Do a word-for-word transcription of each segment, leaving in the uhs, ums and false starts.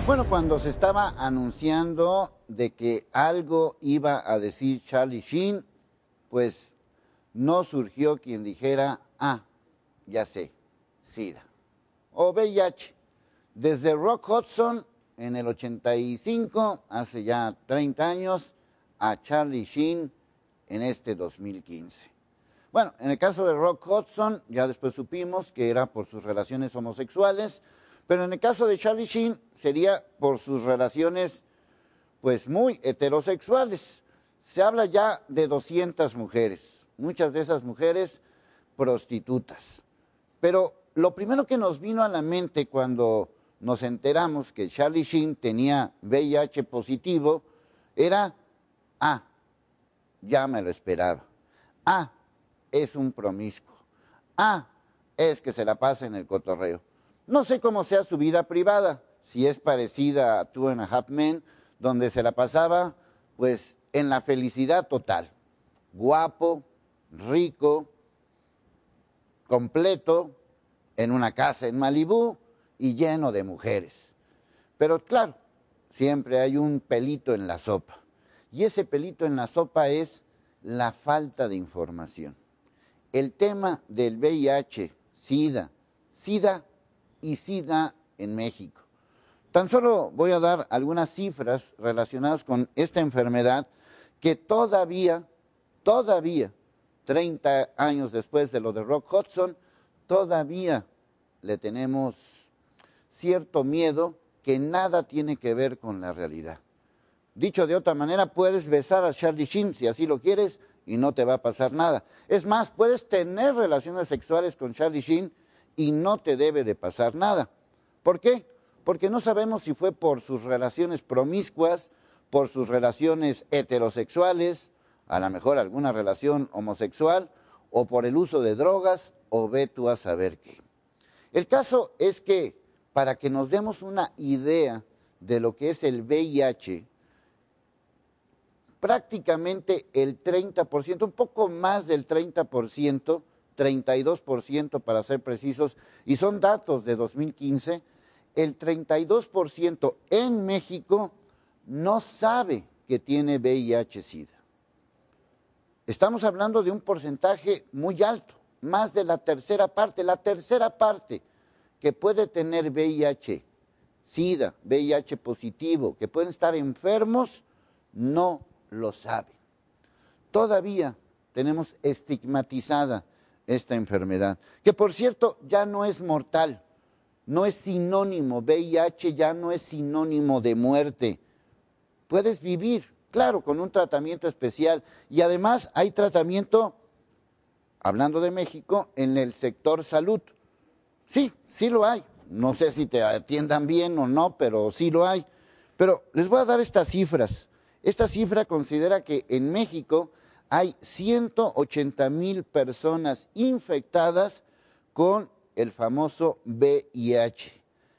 Bueno, cuando se estaba anunciando de que algo iba a decir Charlie Sheen, pues no surgió quien dijera, ah, ya sé, SIDA o V I H. Desde Rock Hudson en el ochenta y cinco, hace ya treinta años, a Charlie Sheen en este dos mil quince. Bueno, en el caso de Rock Hudson, ya después supimos que era por sus relaciones homosexuales, pero en el caso de Charlie Sheen sería por sus relaciones, pues, muy heterosexuales. Se habla ya de doscientas mujeres, muchas de esas mujeres prostitutas. Pero lo primero que nos vino a la mente cuando nos enteramos que Charlie Sheen tenía V I H positivo era, ah, ya me lo esperaba. Ah, es un promiscuo. Ah, es que se la pasa en el cotorreo. No sé cómo sea su vida privada, si es parecida a Two and a Half Men, donde se la pasaba, pues, en la felicidad total. Guapo, rico, completo, en una casa en Malibú y lleno de mujeres. Pero claro, siempre hay un pelito en la sopa. Y ese pelito en la sopa es la falta de información. El tema del V I H, SIDA, SIDA y SIDA en México. Tan solo voy a dar algunas cifras relacionadas con esta enfermedad que todavía, todavía, treinta años después de lo de Rock Hudson, todavía le tenemos cierto miedo que nada tiene que ver con la realidad. Dicho de otra manera, puedes besar a Charlie Sheen si así lo quieres y no te va a pasar nada. Es más, puedes tener relaciones sexuales con Charlie Sheen y no te debe de pasar nada. ¿Por qué? Porque no sabemos si fue por sus relaciones promiscuas, por sus relaciones heterosexuales, a lo mejor alguna relación homosexual, o por el uso de drogas, o ve tú a saber qué. El caso es que, para que nos demos una idea de lo que es el V I H, prácticamente el treinta por ciento, un poco más del treinta por ciento, treinta y dos por ciento para ser precisos, y son datos de dos mil quince, el treinta y dos por ciento en México no sabe que tiene V I H-Sida. Estamos hablando de un porcentaje muy alto, más de la tercera parte, la tercera parte que puede tener V I H, SIDA, V I H positivo, que pueden estar enfermos, no lo saben. Todavía tenemos estigmatizada esta enfermedad, que por cierto ya no es mortal, no es sinónimo, V I H ya no es sinónimo de muerte. Puedes vivir, claro, con un tratamiento especial, y además hay tratamiento, hablando de México, en el sector salud. Sí, sí lo hay. No sé si te atiendan bien o no, pero sí lo hay. Pero les voy a dar estas cifras. Esta cifra considera que en México hay ciento ochenta mil personas infectadas con el famoso V I H.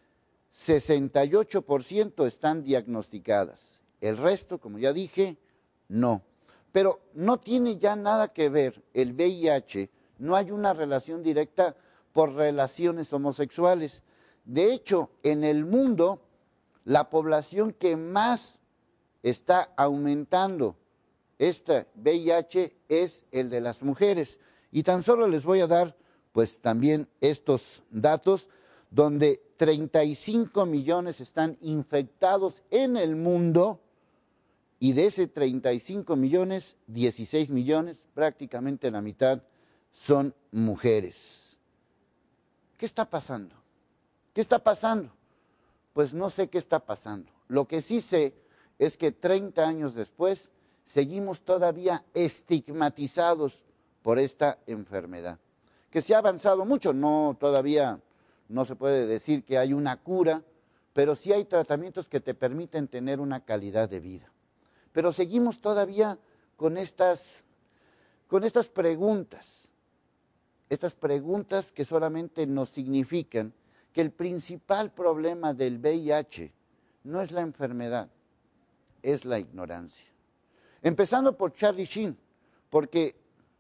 sesenta y ocho por ciento están diagnosticadas. El resto, como ya dije, no. Pero no tiene ya nada que ver el V I H, no hay una relación directa por relaciones homosexuales. De hecho, en el mundo, la población que más está aumentando este V I H es el de las mujeres. Y tan solo les voy a dar, pues, también estos datos, donde treinta y cinco millones están infectados en el mundo, y de ese treinta y cinco millones, dieciséis millones, prácticamente la mitad, son mujeres. ¿Qué está pasando? ¿Qué está pasando? Pues no sé qué está pasando. Lo que sí sé es que treinta años después seguimos todavía estigmatizados por esta enfermedad, que se ha avanzado mucho, no todavía no se puede decir que hay una cura, pero sí hay tratamientos que te permiten tener una calidad de vida. Pero seguimos todavía con estas, con estas preguntas, estas preguntas que solamente nos significan que el principal problema del V I H no es la enfermedad, es la ignorancia. Empezando por Charlie Sheen, porque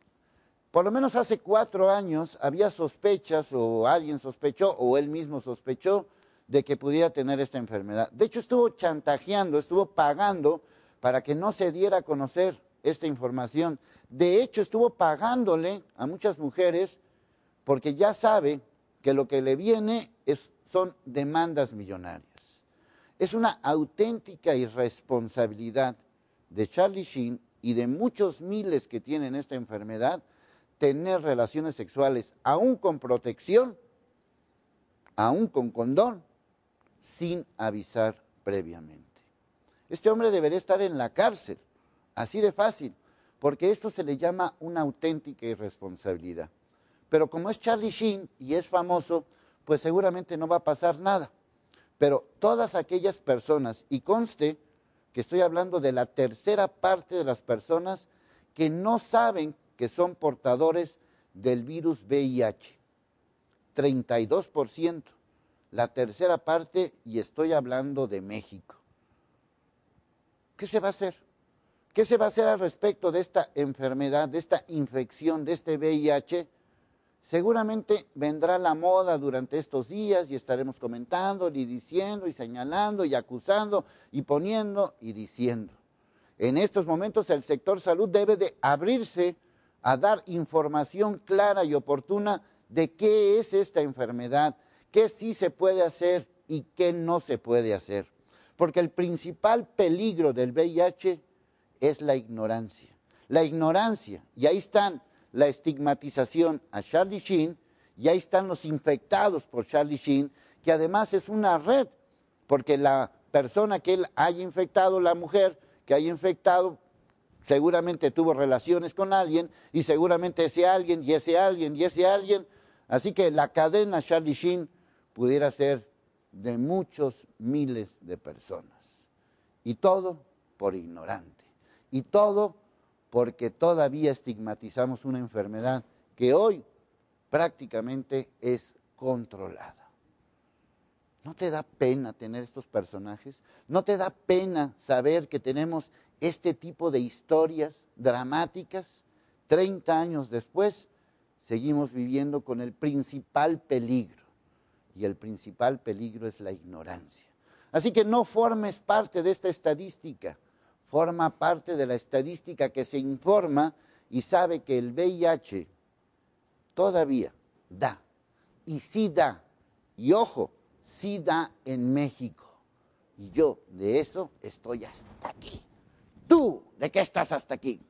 por lo menos hace cuatro años había sospechas, o alguien sospechó, o él mismo sospechó, de que pudiera tener esta enfermedad. De hecho, estuvo chantajeando, estuvo pagando para que no se diera a conocer esta información. De hecho, estuvo pagándole a muchas mujeres porque ya sabe que lo que le viene es, son demandas millonarias. Es una auténtica irresponsabilidad de Charlie Sheen y de muchos miles que tienen esta enfermedad tener relaciones sexuales, aún con protección, aún con condón, sin avisar previamente. Este hombre debería estar en la cárcel, así de fácil, porque esto se le llama una auténtica irresponsabilidad. Pero como es Charlie Sheen y es famoso, pues seguramente no va a pasar nada. Pero todas aquellas personas, y conste que estoy hablando de la tercera parte de las personas que no saben que son portadores del virus V I H, treinta y dos por ciento, la tercera parte, y estoy hablando de México. ¿Qué se va a hacer? ¿Qué se va a hacer al respecto de esta enfermedad, de esta infección, de este V I H? Seguramente vendrá la moda durante estos días y estaremos comentando y diciendo y señalando y acusando y poniendo y diciendo. En estos momentos el sector salud debe de abrirse a dar información clara y oportuna de qué es esta enfermedad, qué sí se puede hacer y qué no se puede hacer. Porque el principal peligro del V I H es la ignorancia. La ignorancia, y ahí están la estigmatización a Charlie Sheen, y ahí están los infectados por Charlie Sheen, que además es una red, porque la persona que él haya infectado, la mujer que haya infectado, seguramente tuvo relaciones con alguien, y seguramente ese alguien, y ese alguien, y ese alguien, así que la cadena Charlie Sheen pudiera ser de muchos miles de personas, y todo por ignorante, y todo porque todavía estigmatizamos una enfermedad que hoy prácticamente es controlada. ¿No te da pena tener estos personajes? ¿No te da pena saber que tenemos este tipo de historias dramáticas? treinta años después, seguimos viviendo con el principal peligro, y el principal peligro es la ignorancia. Así que no formes parte de esta estadística. Forma parte de la estadística que se informa y sabe que el V I H todavía da, y sí da, y ojo, sí da en México. Y yo de eso estoy hasta aquí. ¿Tú de qué estás hasta aquí?